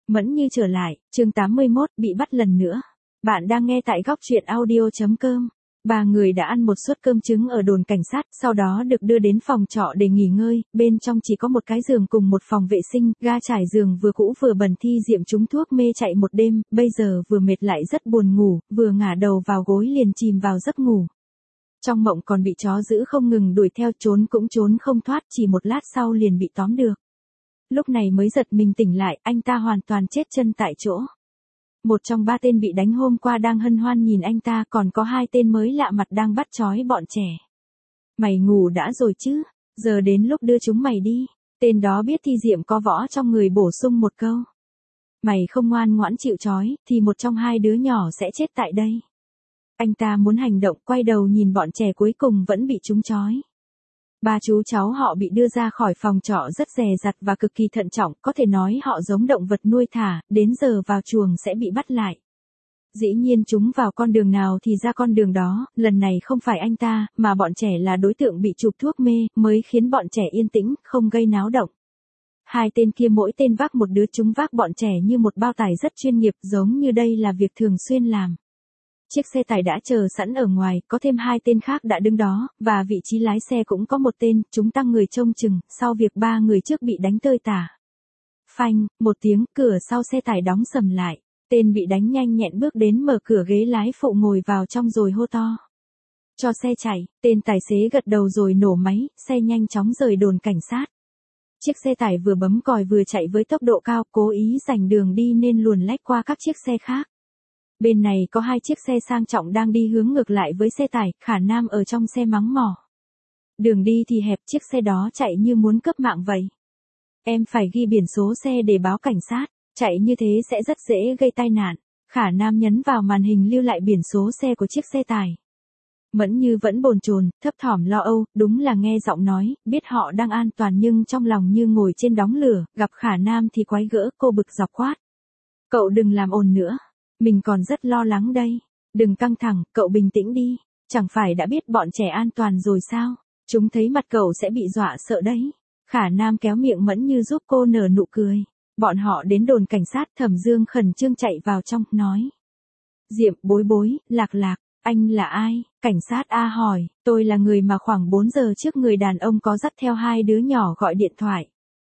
Mẫn Như trở lại, chương 81, bị bắt lần nữa. Bạn đang nghe tại góc truyện audio.com. Ba người đã ăn một suất cơm trứng ở đồn cảnh sát, sau đó được đưa đến phòng trọ để nghỉ ngơi, bên trong chỉ có một cái giường cùng một phòng vệ sinh, ga trải giường vừa cũ vừa bẩn. Thi Diệm trúng thuốc mê chạy một đêm, bây giờ vừa mệt lại rất buồn ngủ, vừa ngả đầu vào gối liền chìm vào giấc ngủ. Trong mộng còn bị chó dữ không ngừng đuổi theo, trốn cũng trốn không thoát, chỉ một lát sau liền bị tóm được. Lúc này mới giật mình tỉnh lại, anh ta hoàn toàn chết chân tại chỗ. Một trong ba tên bị đánh hôm qua đang hân hoan nhìn anh ta, còn có hai tên mới lạ mặt đang bắt trói bọn trẻ. Mày ngủ đã rồi chứ, giờ đến lúc đưa chúng mày đi. Tên đó biết Thi Diệm có võ trong người bổ sung một câu. Mày không ngoan ngoãn chịu trói, thì một trong hai đứa nhỏ sẽ chết tại đây. Anh ta muốn hành động, quay đầu nhìn bọn trẻ cuối cùng vẫn bị chúng trói. Ba chú cháu họ bị đưa ra khỏi phòng trọ rất dè dặt và cực kỳ thận trọng, có thể nói họ giống động vật nuôi thả, đến giờ vào chuồng sẽ bị bắt lại. Dĩ nhiên chúng vào con đường nào thì ra con đường đó, lần này không phải anh ta, mà bọn trẻ là đối tượng bị chụp thuốc mê, mới khiến bọn trẻ yên tĩnh, không gây náo động. Hai tên kia mỗi tên vác một đứa, chúng vác bọn trẻ như một bao tải rất chuyên nghiệp, giống như đây là việc thường xuyên làm. Chiếc xe tải đã chờ sẵn ở ngoài, có thêm hai tên khác đã đứng đó, và vị trí lái xe cũng có một tên, chúng tăng người trông chừng, sau việc ba người trước bị đánh tơi tả. Phanh, một tiếng, cửa sau xe tải đóng sầm lại, tên bị đánh nhanh nhẹn bước đến mở cửa ghế lái phụ ngồi vào trong rồi hô to. Cho xe chạy, tên tài xế gật đầu rồi nổ máy, xe nhanh chóng rời đồn cảnh sát. Chiếc xe tải vừa bấm còi vừa chạy với tốc độ cao, cố ý giành đường đi nên luồn lách qua các chiếc xe khác. Bên này có hai chiếc xe sang trọng đang đi hướng ngược lại với xe tải, Khả Nam ở trong xe mắng mỏ. Đường đi thì hẹp, chiếc xe đó chạy như muốn cướp mạng vậy. Em phải ghi biển số xe để báo cảnh sát, chạy như thế sẽ rất dễ gây tai nạn. Khả Nam nhấn vào màn hình lưu lại biển số xe của chiếc xe tải. Mẫn Như vẫn bồn chồn, thấp thỏm lo âu, đúng là nghe giọng nói, biết họ đang an toàn nhưng trong lòng như ngồi trên đống lửa, gặp Khả Nam thì quái gỡ, cô bực dọc quát. Cậu đừng làm ồn nữa. Mình còn rất lo lắng đây. Đừng căng thẳng, cậu bình tĩnh đi. Chẳng phải đã biết bọn trẻ an toàn rồi sao? Chúng thấy mặt cậu sẽ bị dọa sợ đấy. Khả Nam kéo miệng Mẫn Như giúp cô nở nụ cười. Bọn họ đến đồn cảnh sát, Thẩm Dương khẩn trương chạy vào trong, nói. Diệm, Bối Bối, Lạc Lạc, anh là ai? Cảnh sát A hỏi, tôi là người mà khoảng 4 giờ trước người đàn ông có dắt theo hai đứa nhỏ gọi điện thoại.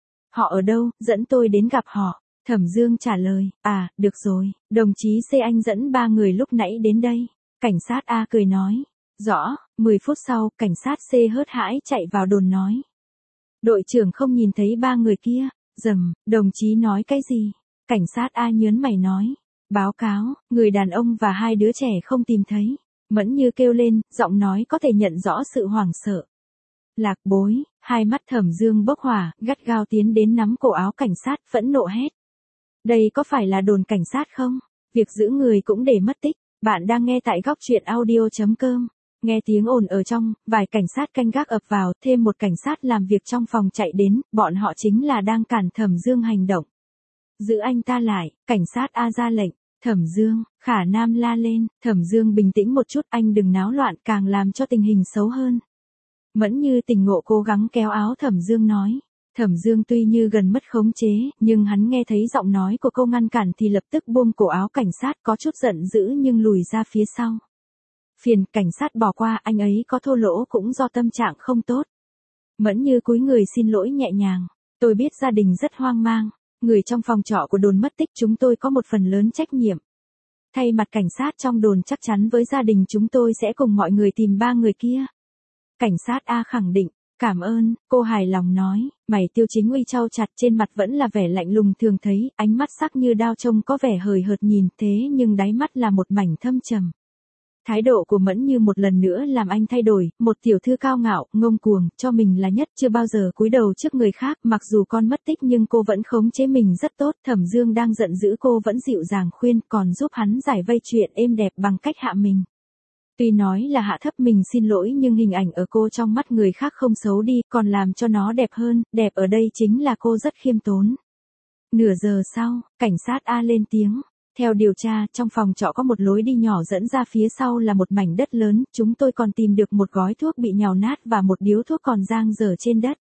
Họ ở đâu, dẫn tôi đến gặp họ. Thẩm Dương trả lời, à, được rồi, đồng chí C anh dẫn ba người lúc nãy đến đây. Cảnh sát A cười nói, rõ, 10 phút sau, cảnh sát C hớt hãi chạy vào đồn nói. Đội trưởng không nhìn thấy ba người kia, đồng chí nói cái gì? Cảnh sát A nhớn mày nói, báo cáo, người đàn ông và hai đứa trẻ không tìm thấy. Mẫn Như kêu lên, giọng nói có thể nhận rõ sự hoảng sợ. Lạc Bối, hai mắt Thẩm Dương bốc hỏa, gắt gao tiến đến nắm cổ áo cảnh sát, phẫn nộ hét. Đây có phải là đồn cảnh sát không? Việc giữ người cũng để mất tích. Bạn đang nghe tại góc truyện audio.com. Nghe tiếng ồn ở trong, vài cảnh sát canh gác ập vào, thêm một cảnh sát làm việc trong phòng chạy đến, bọn họ chính là đang cản Thẩm Dương hành động. Giữ anh ta lại, cảnh sát A ra lệnh. Thẩm Dương, Khả Nam la lên, Thẩm Dương bình tĩnh một chút, anh đừng náo loạn, càng làm cho tình hình xấu hơn. Mẫn Như tỉnh ngộ cố gắng kéo áo Thẩm Dương nói. Thẩm Dương tuy như gần mất khống chế, nhưng hắn nghe thấy giọng nói của cô ngăn cản thì lập tức buông cổ áo cảnh sát, có chút giận dữ nhưng lùi ra phía sau. Phiền, cảnh sát bỏ qua, anh ấy có thô lỗ cũng do tâm trạng không tốt. Mẫn Như cúi người xin lỗi nhẹ nhàng. Tôi biết gia đình rất hoang mang. Người trong phòng trọ của đồn mất tích, chúng tôi có một phần lớn trách nhiệm. Thay mặt cảnh sát trong đồn chắc chắn với gia đình chúng tôi sẽ cùng mọi người tìm ba người kia. Cảnh sát A khẳng định. Cảm ơn, cô hài lòng nói, mày Tiêu Chính Uy trao chặt, trên mặt vẫn là vẻ lạnh lùng thường thấy, ánh mắt sắc như đao trông có vẻ hời hợt nhìn, thế nhưng đáy mắt là một mảnh thâm trầm. Thái độ của Mẫn Như một lần nữa làm anh thay đổi, một tiểu thư cao ngạo, ngông cuồng, cho mình là nhất, chưa bao giờ cúi đầu trước người khác, mặc dù con mất tích nhưng cô vẫn khống chế mình rất tốt. Thẩm Dương đang giận dữ, cô vẫn dịu dàng khuyên, còn giúp hắn giải vây chuyện êm đẹp bằng cách hạ mình. Tuy nói là hạ thấp mình xin lỗi nhưng hình ảnh ở cô trong mắt người khác không xấu đi, còn làm cho nó đẹp hơn, đẹp ở đây chính là cô rất khiêm tốn. Nửa giờ sau, cảnh sát A lên tiếng. Theo điều tra, trong phòng trọ có một lối đi nhỏ dẫn ra phía sau là một mảnh đất lớn, chúng tôi còn tìm được một gói thuốc bị nhào nát và một điếu thuốc còn dang dở trên đất.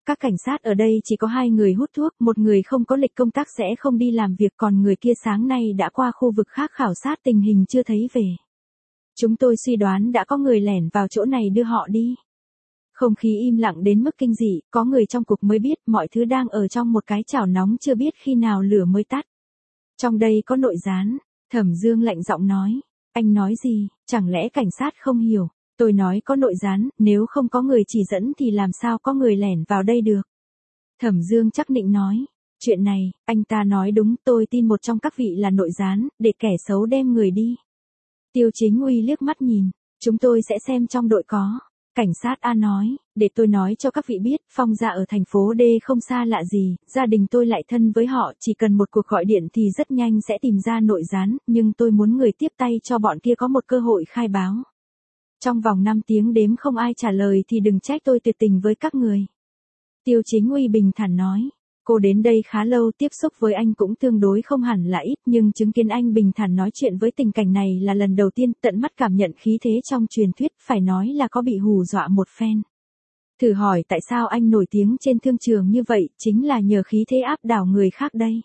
Các cảnh sát ở đây chỉ có 2 người hút thuốc, một người không có lịch công tác sẽ không đi làm việc, còn người kia sáng nay đã qua khu vực khác khảo sát tình hình chưa thấy về. Chúng tôi suy đoán đã có người lẻn vào chỗ này đưa họ đi. Không khí im lặng đến mức kinh dị, có người trong cục mới biết mọi thứ đang ở trong một cái chảo nóng chưa biết khi nào lửa mới tắt. Trong đây có nội gián, Thẩm Dương lạnh giọng nói. Anh nói gì, chẳng lẽ cảnh sát không hiểu? Tôi nói có nội gián, nếu không có người chỉ dẫn thì làm sao có người lẻn vào đây được? Thẩm Dương chắc nịch nói. Chuyện này, anh ta nói đúng, tôi tin một trong các vị là nội gián, để kẻ xấu đem người đi. Tiêu Chính Uy liếc mắt nhìn. Chúng tôi sẽ xem trong đội có. Cảnh sát A nói, để tôi nói cho các vị biết, Phong gia ở thành phố D không xa lạ gì, gia đình tôi lại thân với họ, chỉ cần một cuộc gọi điện thì rất nhanh sẽ tìm ra nội gián, nhưng tôi muốn người tiếp tay cho bọn kia có một cơ hội khai báo. Trong vòng 5 tiếng đếm không ai trả lời thì đừng trách tôi tuyệt tình với các người. Tiêu Chính Uy bình thản nói. Cô đến đây khá lâu, tiếp xúc với anh cũng tương đối không hẳn là ít, nhưng chứng kiến anh bình thản nói chuyện với tình cảnh này là lần đầu tiên, tận mắt cảm nhận khí thế trong truyền thuyết, phải nói là có bị hù dọa một phen. Thử hỏi tại sao anh nổi tiếng trên thương trường như vậy, chính là nhờ khí thế áp đảo người khác đây.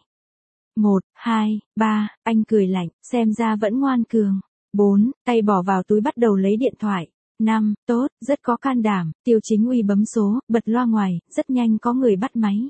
1, 2, 3, anh cười lạnh, xem ra vẫn ngoan cường. 4, tay bỏ vào túi bắt đầu lấy điện thoại. 5, tốt, rất có can đảm, Tiêu Chính Uy bấm số, bật loa ngoài, rất nhanh có người bắt máy.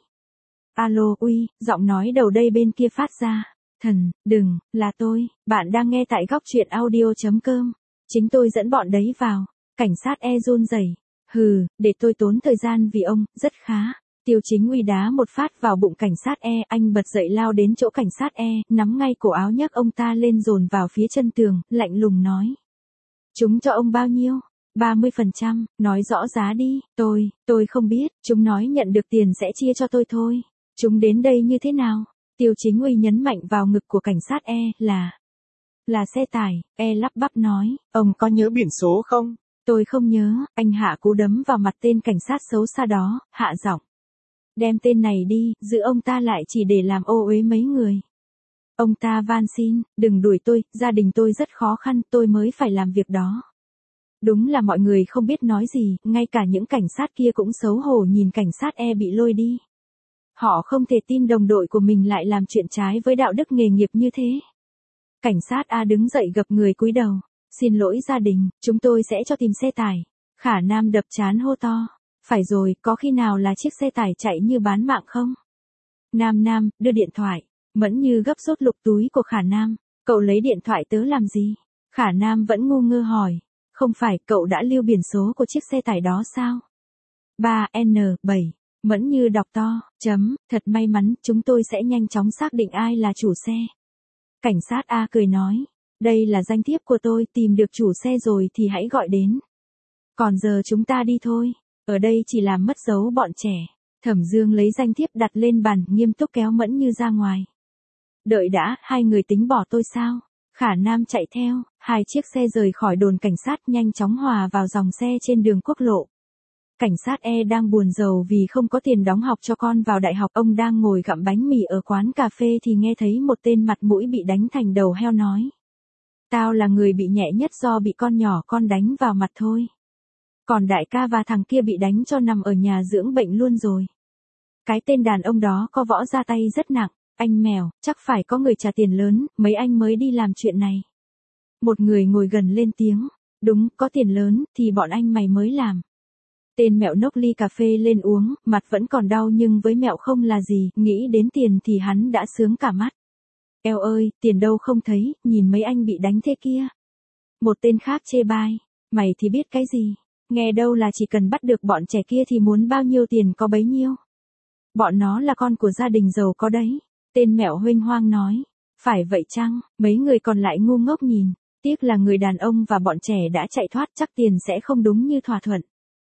Alo, Uy, giọng nói đầu đây bên kia phát ra. Thần, đừng, là tôi, bạn đang nghe tại góc truyện audio.com. Chính tôi dẫn bọn đấy vào. Cảnh sát run rẩy. Hừ, để tôi tốn thời gian vì ông, rất khá. Tiêu Chính Uy đá một phát vào bụng cảnh sát anh bật dậy lao đến chỗ cảnh sát nắm ngay cổ áo nhấc ông ta lên dồn vào phía chân tường, lạnh lùng nói. Chúng cho ông bao nhiêu? 30%, nói rõ giá đi, tôi không biết, chúng nói nhận được tiền sẽ chia cho tôi thôi. Chúng đến đây như thế nào? Tiêu Chính Uy nhấn mạnh vào ngực của cảnh sát là xe tải, lắp bắp nói, ông có nhớ biển số không? Tôi không nhớ, anh hạ cú đấm vào mặt tên cảnh sát xấu xa đó, hạ giọng. Đem tên này đi, giữ ông ta lại chỉ để làm ô uế mấy người. Ông ta van xin, đừng đuổi tôi, gia đình tôi rất khó khăn, tôi mới phải làm việc đó. Đúng là mọi người không biết nói gì, ngay cả những cảnh sát kia cũng xấu hổ nhìn cảnh sát bị lôi đi. Họ không thể tin đồng đội của mình lại làm chuyện trái với đạo đức nghề nghiệp như thế. Cảnh sát A đứng dậy gập người cúi đầu. Xin lỗi gia đình, chúng tôi sẽ cho tìm xe tải. Khả Nam đập trán hô to. Phải rồi, có khi nào là chiếc xe tải chạy như bán mạng không? Nam, đưa điện thoại. Mẫn Như gấp rút lục túi của Khả Nam. Cậu lấy điện thoại tớ làm gì? Khả Nam vẫn ngu ngơ hỏi. Không phải cậu đã lưu biển số của chiếc xe tải đó sao? 3N7. Mẫn Như đọc to, thật may mắn, chúng tôi sẽ nhanh chóng xác định ai là chủ xe. Cảnh sát A cười nói, đây là danh thiếp của tôi, tìm được chủ xe rồi thì hãy gọi đến. Còn giờ chúng ta đi thôi, ở đây chỉ làm mất dấu bọn trẻ. Thẩm Dương lấy danh thiếp đặt lên bàn, nghiêm túc kéo Mẫn Như ra ngoài. Đợi đã, hai người tính bỏ tôi sao? Khả Nam chạy theo, hai chiếc xe rời khỏi đồn cảnh sát nhanh chóng hòa vào dòng xe trên đường quốc lộ. Cảnh sát đang buồn rầu vì không có tiền đóng học cho con vào đại học. Ông đang ngồi gặm bánh mì ở quán cà phê thì nghe thấy một tên mặt mũi bị đánh thành đầu heo nói. Tao là người bị nhẹ nhất do bị con nhỏ con đánh vào mặt thôi. Còn đại ca và thằng kia bị đánh cho nằm ở nhà dưỡng bệnh luôn rồi. Cái tên đàn ông đó có võ ra tay rất nặng. Anh mèo, chắc phải có người trả tiền lớn, mấy anh mới đi làm chuyện này. Một người ngồi gần lên tiếng. Đúng, có tiền lớn, thì bọn anh mày mới làm. Tên mẹo nốc ly cà phê lên uống, mặt vẫn còn đau nhưng với mẹo không là gì, nghĩ đến tiền thì hắn đã sướng cả mắt. Eo ơi, tiền đâu không thấy, nhìn mấy anh bị đánh thế kia. Một tên khác chê bai, mày thì biết cái gì, nghe đâu là chỉ cần bắt được bọn trẻ kia thì muốn bao nhiêu tiền có bấy nhiêu. Bọn nó là con của gia đình giàu có đấy, tên mẹo huênh hoang nói. Phải vậy chăng, mấy người còn lại ngu ngốc nhìn, tiếc là người đàn ông và bọn trẻ đã chạy thoát, chắc tiền sẽ không đúng như thỏa thuận.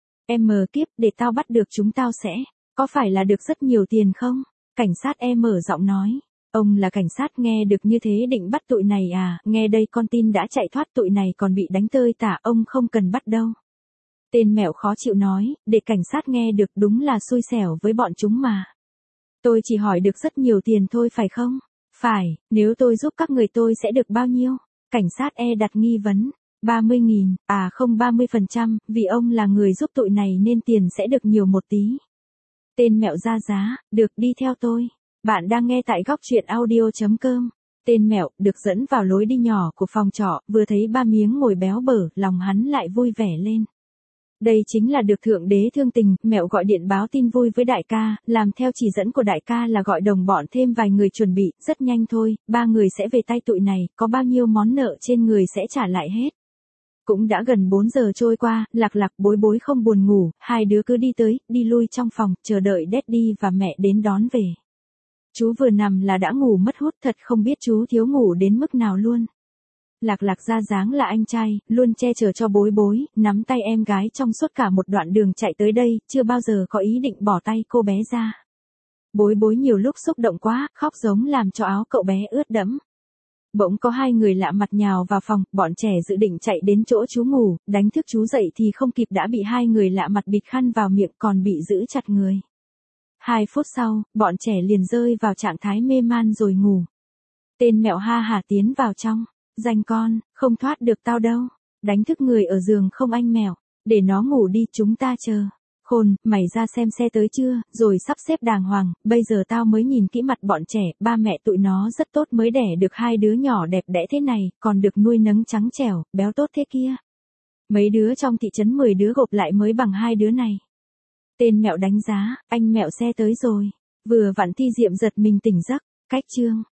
Em kiếp, để tao bắt được chúng tao sẽ, có phải là được rất nhiều tiền không? Cảnh sát mở giọng nói. Ông là cảnh sát nghe được như thế định bắt tụi này à, nghe đây con tin đã chạy thoát tụi này còn bị đánh tơi tả, ông không cần bắt đâu. Tên mẹo khó chịu nói, để cảnh sát nghe được đúng là xui xẻo với bọn chúng mà. Tôi chỉ hỏi được rất nhiều tiền thôi phải không? Phải, nếu tôi giúp các người tôi sẽ được bao nhiêu? Cảnh sát đặt nghi vấn. 30.000, à không 30%, vì ông là người giúp tụi này nên tiền sẽ được nhiều một tí. Tên mẹo ra giá, được đi theo tôi. Bạn đang nghe tại góc truyện audio.com. Tên mẹo được dẫn vào lối đi nhỏ của phòng trọ, vừa thấy ba miếng ngồi béo bở, lòng hắn lại vui vẻ lên. Đây chính là được thượng đế thương tình, mẹo gọi điện báo tin vui với đại ca, làm theo chỉ dẫn của đại ca là gọi đồng bọn thêm vài người chuẩn bị, rất nhanh thôi, ba người sẽ về tay tụi này, có bao nhiêu món nợ trên người sẽ trả lại hết. Cũng đã gần 4 giờ trôi qua, Lạc Lạc Bối Bối không buồn ngủ, hai đứa cứ đi tới, đi lui trong phòng, chờ đợi Daddy và mẹ đến đón về. Chú vừa nằm là đã ngủ mất hút, thật không biết chú thiếu ngủ đến mức nào luôn. Lạc Lạc ra dáng là anh trai, luôn che chở cho Bối Bối, nắm tay em gái trong suốt cả một đoạn đường chạy tới đây, chưa bao giờ có ý định bỏ tay cô bé ra. Bối Bối nhiều lúc xúc động quá, khóc giống làm cho áo cậu bé ướt đẫm. Bỗng có hai người lạ mặt nhào vào phòng, bọn trẻ dự định chạy đến chỗ chú ngủ, đánh thức chú dậy thì không kịp đã bị hai người lạ mặt bịt khăn vào miệng còn bị giữ chặt người. 2 phút sau, bọn trẻ liền rơi vào trạng thái mê man rồi ngủ. Tên mẹo ha hả tiến vào trong. Danh con, không thoát được tao đâu. Đánh thức người ở giường không anh mèo. Để nó ngủ đi, chúng ta chờ. Khôn, mày ra xem xe tới chưa, rồi sắp xếp đàng hoàng, bây giờ tao mới nhìn kỹ mặt bọn trẻ, ba mẹ tụi nó rất tốt mới đẻ được hai đứa nhỏ đẹp đẽ thế này, còn được nuôi nấng trắng trẻo, béo tốt thế kia. Mấy đứa trong thị trấn 10 đứa gộp lại mới bằng hai đứa này. Tên mẹo đánh giá, anh mẹo xe tới rồi. Vừa vặn Thi Diệm giật mình tỉnh giấc, cách chương.